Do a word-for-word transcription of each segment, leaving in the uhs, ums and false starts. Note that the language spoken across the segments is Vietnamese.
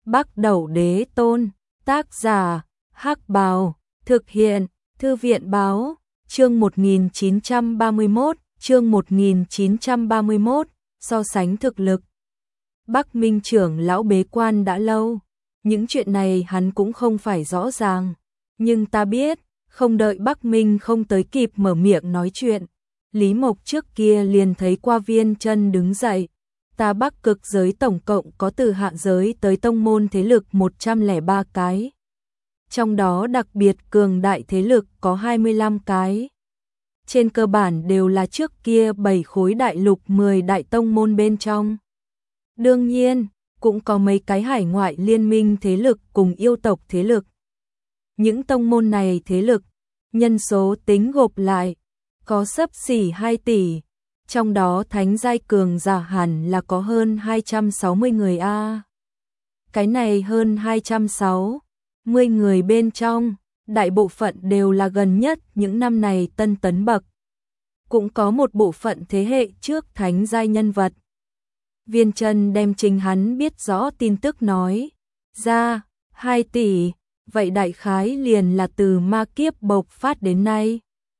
Bắc Đẩu Đế Tôn, tác giả, Hắc Bào, thực hiện, Thư viện Báo, chương một nghìn chín trăm ba mươi mốt, chương một nghìn chín trăm ba mươi mốt, so sánh thực lực. Bắc Minh trưởng lão bế quan đã lâu, những chuyện này hắn cũng không phải rõ ràng, nhưng ta biết, không đợi Bắc Minh không tới kịp mở miệng nói chuyện, Lý Mộc trước kia liền thấy qua Viên Chân đứng dậy. Ta Bắc cực giới tổng cộng có từ hạ giới tới tông môn thế lực một trăm lẻ ba cái. Trong đó đặc biệt cường đại thế lực có hai mươi lăm cái. Trên cơ bản đều là trước kia bảy khối đại lục mười đại tông môn bên trong. Đương nhiên, cũng có mấy cái hải ngoại liên minh thế lực cùng yêu tộc thế lực. Những tông môn này thế lực, nhân số tính gộp lại, có xấp xỉ hai tỷ. Trong đó thánh giai cường giả hẳn là có hơn hai trăm sáu mươi người a. Cái này hơn hai trăm sáu mươi người bên trong, đại bộ phận đều là gần nhất những năm này tân tấn bậc. Cũng có một bộ phận thế hệ trước thánh giai nhân vật. Viên Chân đem chính hắn biết rõ tin tức nói ra, hai tỷ, vậy đại khái liền là từ ma kiếp bộc phát đến nay.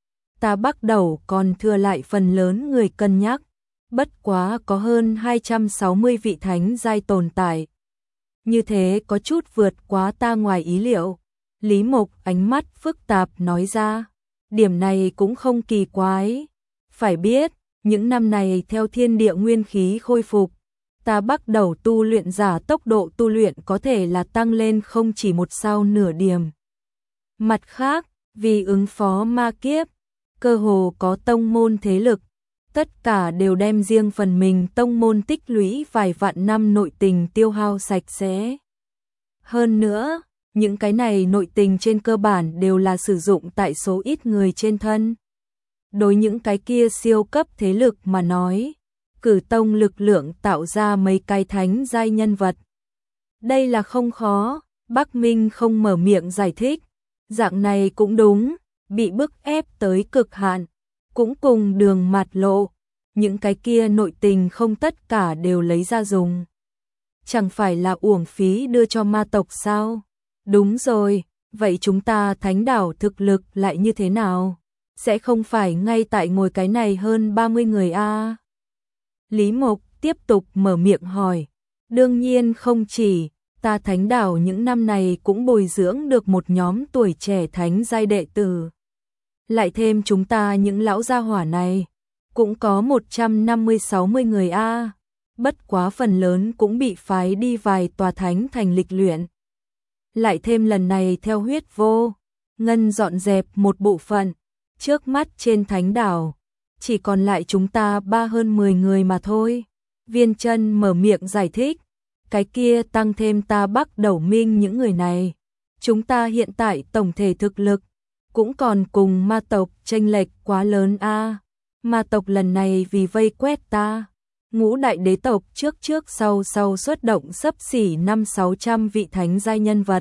Ta Bắc Đẩu còn thừa lại phần lớn người cân nhắc, bất quá có hơn hai trăm sáu mươi vị thánh giai tồn tại. Như thế có chút vượt quá ta ngoài ý liệu. Lý Mộc ánh mắt phức tạp nói ra, điểm này cũng không kỳ quái. Phải biết, những năm này theo thiên địa nguyên khí khôi phục, ta Bắc Đẩu tu luyện giả tốc độ tu luyện có thể là tăng lên không chỉ một sao nửa điểm. Mặt khác, vì ứng phó ma kiếp, cơ hồ có tông môn thế lực, tất cả đều đem riêng phần mình tông môn tích lũy vài vạn năm nội tình tiêu hao sạch sẽ. Hơn nữa, những cái này nội tình trên cơ bản đều là sử dụng tại số ít người trên thân. Đối những cái kia siêu cấp thế lực mà nói, cử tông lực lượng tạo ra mấy cái thánh giai nhân vật. Đây là không khó, Bắc Minh không mở miệng giải thích, dạng này cũng đúng. Bị bức ép tới cực hạn, cũng cùng đường mạt lộ, những cái kia nội tình không tất cả đều lấy ra dùng. Chẳng phải là uổng phí đưa cho ma tộc sao? Đúng rồi, vậy chúng ta thánh đảo thực lực lại như thế nào? Sẽ không phải ngay tại ngồi cái này hơn ba mươi người a? À? Lý Mộc tiếp tục mở miệng hỏi, đương nhiên không chỉ. Ta thánh đảo những năm này cũng bồi dưỡng được một nhóm tuổi trẻ thánh giai đệ tử. Lại thêm chúng ta những lão gia hỏa này, cũng có một trăm năm mươi sáu mươi người a, à. Bất quá phần lớn cũng bị phái đi vài tòa thánh thành lịch luyện. Lại thêm lần này theo huyết vô ngân dọn dẹp một bộ phận, trước mắt trên thánh đảo, chỉ còn lại chúng ta ba hơn mười người mà thôi. Viên Chân mở miệng giải thích, cái kia tăng thêm ta Bắc Đẩu Minh những người này. Chúng ta hiện tại tổng thể thực lực, cũng còn cùng ma tộc chênh lệch quá lớn a. À. Ma tộc lần này vì vây quét ta, ngũ đại đế tộc trước trước sau sau xuất động xấp xỉ năm sáu trăm vị thánh giai nhân vật.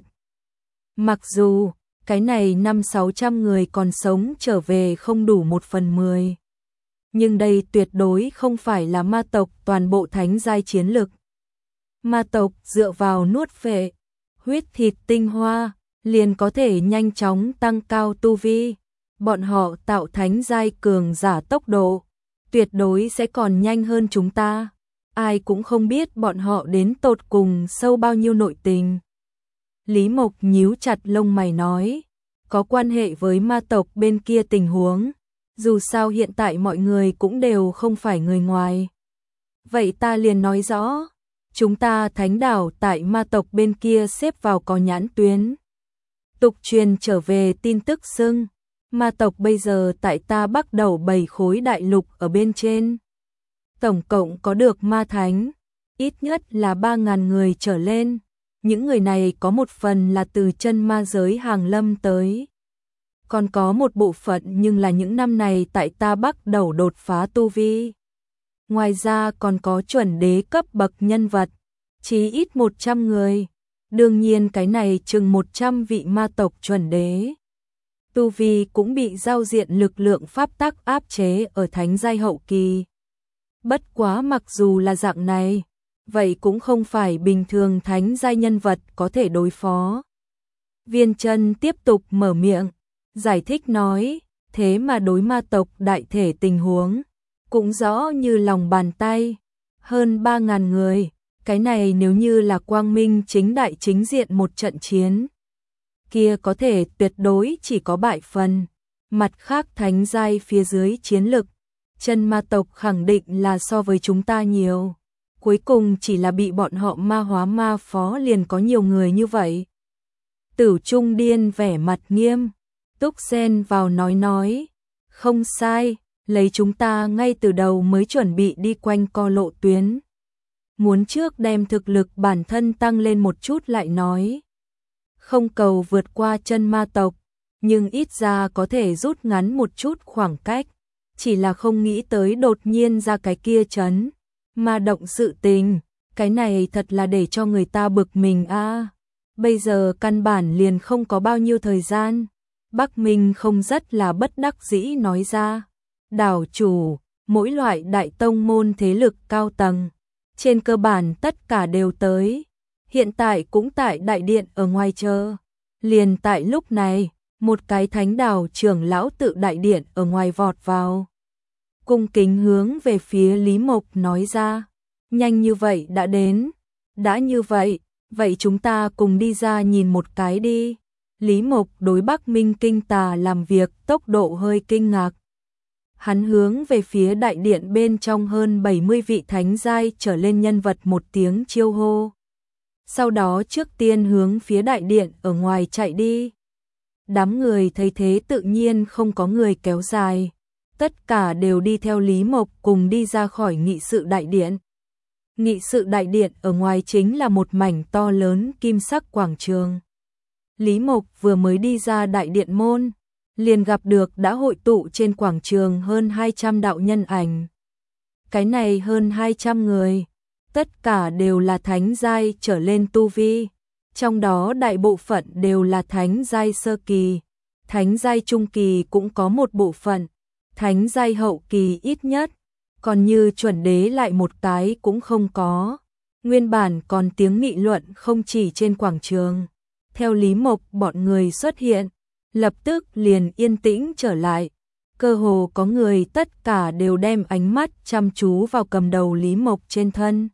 Mặc dù, cái này năm sáu trăm người còn sống trở về không đủ một phần mười. Nhưng đây tuyệt đối không phải là ma tộc toàn bộ thánh giai chiến lực. Ma tộc dựa vào nuốt phệ, huyết thịt tinh hoa, liền có thể nhanh chóng tăng cao tu vi. Bọn họ tạo thánh giai cường giả tốc độ, tuyệt đối sẽ còn nhanh hơn chúng ta. Ai cũng không biết bọn họ đến tột cùng sâu bao nhiêu nội tình. Lý Mộc nhíu chặt lông mày nói, có quan hệ với ma tộc bên kia tình huống. Dù sao hiện tại mọi người cũng đều không phải người ngoài. Vậy ta liền nói rõ, chúng ta thánh đảo tại ma tộc bên kia xếp vào có nhãn tuyến. Tục truyền trở về tin tức xưng, ma tộc bây giờ tại ta Bắc Đẩu bảy khối đại lục ở bên trên. Tổng cộng có được ma thánh, ít nhất là ba ngàn người trở lên. Những người này có một phần là từ chân ma giới hàng lâm tới. Còn có một bộ phận nhưng là những năm này tại ta Bắc Đẩu đột phá tu vi. Ngoài ra còn có chuẩn đế cấp bậc nhân vật, chí ít một trăm người. Đương nhiên cái này chừng một trăm vị ma tộc chuẩn đế. Tu vi cũng bị giao diện lực lượng pháp tắc áp chế ở thánh giai hậu kỳ. Bất quá mặc dù là dạng này, vậy cũng không phải bình thường thánh giai nhân vật có thể đối phó. Viên Chân tiếp tục mở miệng, giải thích nói, thế mà đối ma tộc đại thể tình huống, cũng rõ như lòng bàn tay, hơn ba ngàn người, cái này nếu như là quang minh chính đại chính diện một trận chiến, kia có thể tuyệt đối chỉ có bại phần, mặt khác thánh giai phía dưới chiến lực, chân ma tộc khẳng định là so với chúng ta nhiều, cuối cùng chỉ là bị bọn họ ma hóa ma phó liền có nhiều người như vậy. Tử Trung Điên vẻ mặt nghiêm, túc xen vào nói nói, không sai, lấy chúng ta ngay từ đầu mới chuẩn bị đi quanh co lộ tuyến. Muốn trước đem thực lực bản thân tăng lên một chút lại nói. Không cầu vượt qua chân ma tộc, nhưng ít ra có thể rút ngắn một chút khoảng cách. Chỉ là không nghĩ tới đột nhiên ra cái kia chấn. Ma động sự tình, cái này thật là để cho người ta bực mình a. À, bây giờ căn bản liền không có bao nhiêu thời gian. Bắc Minh không rất là bất đắc dĩ nói ra. Đảo chủ, mỗi loại đại tông môn thế lực cao tầng, trên cơ bản tất cả đều tới. Hiện tại cũng tại đại điện ở ngoài chờ. Liền tại lúc này, một cái thánh đảo trưởng lão tự đại điện ở ngoài vọt vào. Cung kính hướng về phía Lý Mộc nói ra, nhanh như vậy đã đến. Đã như vậy, vậy chúng ta cùng đi ra nhìn một cái đi. Lý Mộc đối Bắc Minh Kinh Tà làm việc tốc độ hơi kinh ngạc. Hắn hướng về phía đại điện bên trong hơn bảy mươi vị thánh giai trở lên nhân vật một tiếng chiêu hô. Sau đó trước tiên hướng phía đại điện ở ngoài chạy đi. Đám người thấy thế tự nhiên không có người kéo dài. Tất cả đều đi theo Lý Mộc cùng đi ra khỏi nghị sự đại điện. Nghị sự đại điện ở ngoài chính là một mảnh to lớn kim sắc quảng trường. Lý Mộc vừa mới đi ra đại điện môn, liền gặp được đã hội tụ trên quảng trường hơn hai trăm đạo nhân ảnh. Cái này hơn hai trăm người, tất cả đều là thánh giai trở lên tu vi, trong đó đại bộ phận đều là thánh giai sơ kỳ, thánh giai trung kỳ cũng có một bộ phận, thánh giai hậu kỳ ít nhất, còn như chuẩn đế lại một cái cũng không có. Nguyên bản còn tiếng nghị luận không chỉ trên quảng trường. Theo Lý Mộc bọn người xuất hiện, lập tức liền yên tĩnh trở lại. Cơ hồ có người tất cả đều đem ánh mắt chăm chú vào cầm đầu Lý Mộc trên thân.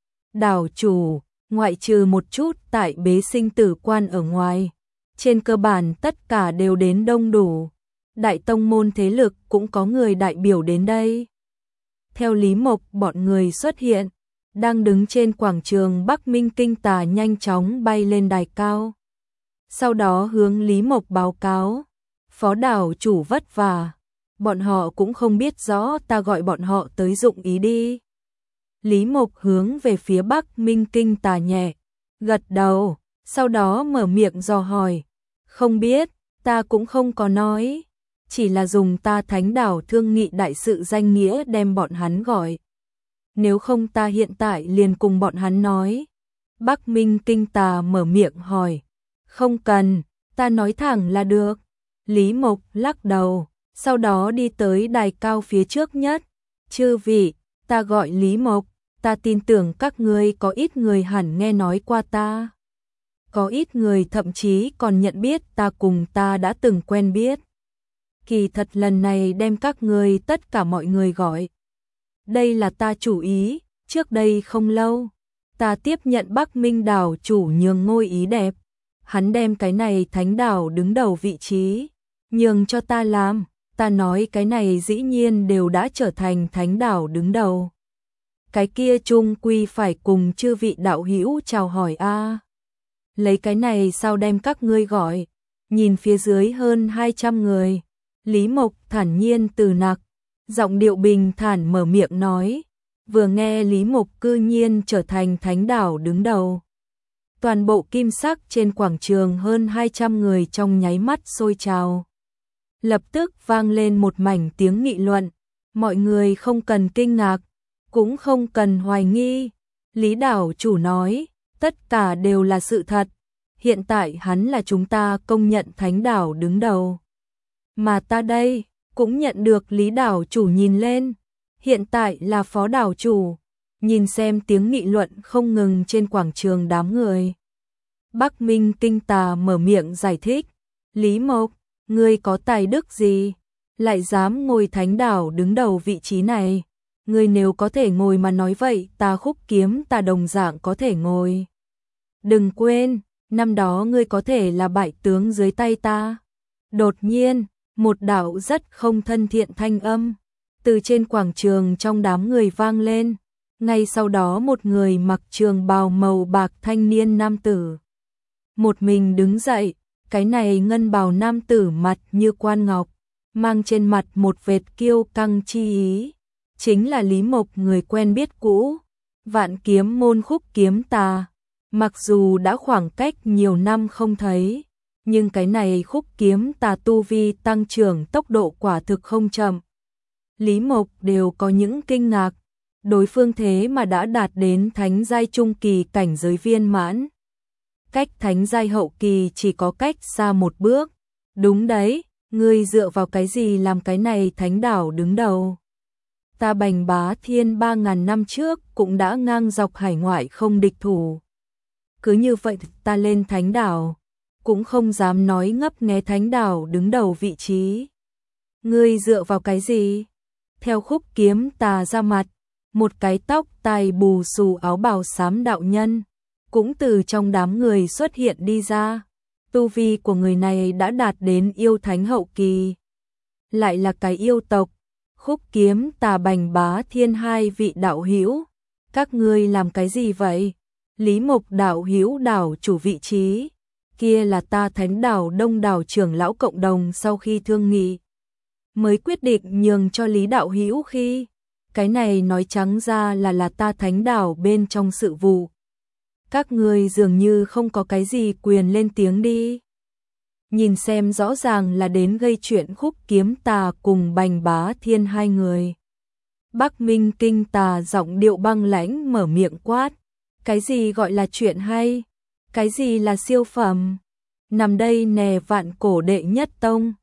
Đảo chủ, ngoại trừ một chút tại bế sinh tử quan ở ngoài, trên cơ bản tất cả đều đến đông đủ. Đại tông môn thế lực cũng có người đại biểu đến đây. Theo Lý Mộc bọn người xuất hiện, đang đứng trên quảng trường Bắc Minh Kinh Tà nhanh chóng bay lên đài cao. Sau đó hướng Lý Mộc báo cáo, phó đảo chủ vất vả, bọn họ cũng không biết rõ ta gọi bọn họ tới dụng ý đi. Lý Mộc hướng về phía Bắc Minh Kinh Tà nhẹ, gật đầu, sau đó mở miệng dò hỏi, không biết, ta cũng không có nói, chỉ là dùng ta thánh đảo thương nghị đại sự danh nghĩa đem bọn hắn gọi. Nếu không ta hiện tại liền cùng bọn hắn nói. Bắc Minh Kinh Tà mở miệng hỏi, không cần, ta nói thẳng là được. Lý Mộc lắc đầu, sau đó đi tới đài cao phía trước nhất. Chư vị, ta gọi Lý Mộc, ta tin tưởng các ngươi có ít người hẳn nghe nói qua ta. Có ít người thậm chí còn nhận biết ta cùng ta đã từng quen biết. Kỳ thật lần này đem các ngươi tất cả mọi người gọi. Đây là ta chủ ý, trước đây không lâu. Ta tiếp nhận Bắc Minh đảo chủ nhường ngôi ý đẹp. Hắn đem cái này thánh đảo đứng đầu vị trí, nhường cho ta làm, ta nói cái này dĩ nhiên đều đã trở thành thánh đảo đứng đầu. Cái kia chung quy phải cùng chư vị đạo hữu chào hỏi a. Lấy cái này sao đem các ngươi gọi, nhìn phía dưới hơn hai trăm người, Lý Mộc thản nhiên từ nặc, giọng điệu bình thản mở miệng nói, vừa nghe Lý Mộc cư nhiên trở thành thánh đảo đứng đầu. Toàn bộ kim sắc trên quảng trường hơn hai trăm người trong nháy mắt sôi trào. Lập tức vang lên một mảnh tiếng nghị luận, mọi người không cần kinh ngạc, cũng không cần hoài nghi. Lý đảo chủ nói, tất cả đều là sự thật, hiện tại hắn là chúng ta công nhận thánh đảo đứng đầu. Mà ta đây, cũng nhận được Lý đảo chủ nhìn lên, hiện tại là phó đảo chủ, Nhìn xem tiếng nghị luận không ngừng trên quảng trường đám người. Bắc Minh Kinh Tà mở miệng giải thích. Lý Mộc, ngươi có tài đức gì? Lại dám ngồi thánh đảo đứng đầu vị trí này. Ngươi nếu có thể ngồi mà nói vậy, ta Khúc Kiếm ta đồng dạng có thể ngồi. Đừng quên, năm đó ngươi có thể là bại tướng dưới tay ta. Đột nhiên, một đạo rất không thân thiện thanh âm từ trên quảng trường trong đám người vang lên. Ngay sau đó một người mặc trường bào màu bạc thanh niên nam tử một mình đứng dậy. Cái này ngân bào nam tử mặt như quan ngọc, mang trên mặt một vệt kiêu căng chi ý, chính là Lý Mộc, người quen biết cũ, Vạn Kiếm môn Khúc Kiếm Tà. Mặc dù đã khoảng cách nhiều năm không thấy, nhưng cái này Khúc Kiếm Tà tu vi tăng trưởng tốc độ quả thực không chậm. Lý Mộc đều có những kinh ngạc, đối phương thế mà đã đạt đến thánh giai trung kỳ cảnh giới viên mãn. Cách thánh giai hậu kỳ chỉ có cách xa một bước. Đúng đấy, ngươi dựa vào cái gì làm cái này thánh đảo đứng đầu? Ta Bành Bá Thiên ba ngàn năm trước cũng đã ngang dọc hải ngoại không địch thủ. Cứ như vậy ta lên thánh đảo, cũng không dám nói ngấp nghé thánh đảo đứng đầu vị trí. Ngươi dựa vào cái gì? Theo Khúc Kiếm Tà ra mặt, một cái tóc tai bù xù áo bào xám đạo nhân cũng từ trong đám người xuất hiện đi ra. Tu vi của người này đã đạt đến yêu thánh hậu kỳ. Lại là cái yêu tộc. Khúc Kiếm Tà Bành Bá Thiên hai vị đạo hữu, các ngươi làm cái gì vậy? Lý Mộc đạo hữu đảo chủ vị trí, kia là ta thánh đảo đông đảo trưởng lão cộng đồng sau khi thương nghị mới quyết định nhường cho Lý đạo hữu khi. Cái này nói trắng ra là là ta thánh đảo bên trong sự vụ. Các ngươi dường như không có cái gì quyền lên tiếng đi. Nhìn xem rõ ràng là đến gây chuyện Khúc Kiếm Tà cùng Bành Bá Thiên hai người. Bắc Minh Kinh Tà giọng điệu băng lãnh mở miệng quát. Cái gì gọi là chuyện hay? Cái gì là siêu phẩm? Nằm đây nè Vạn Cổ đệ nhất tông.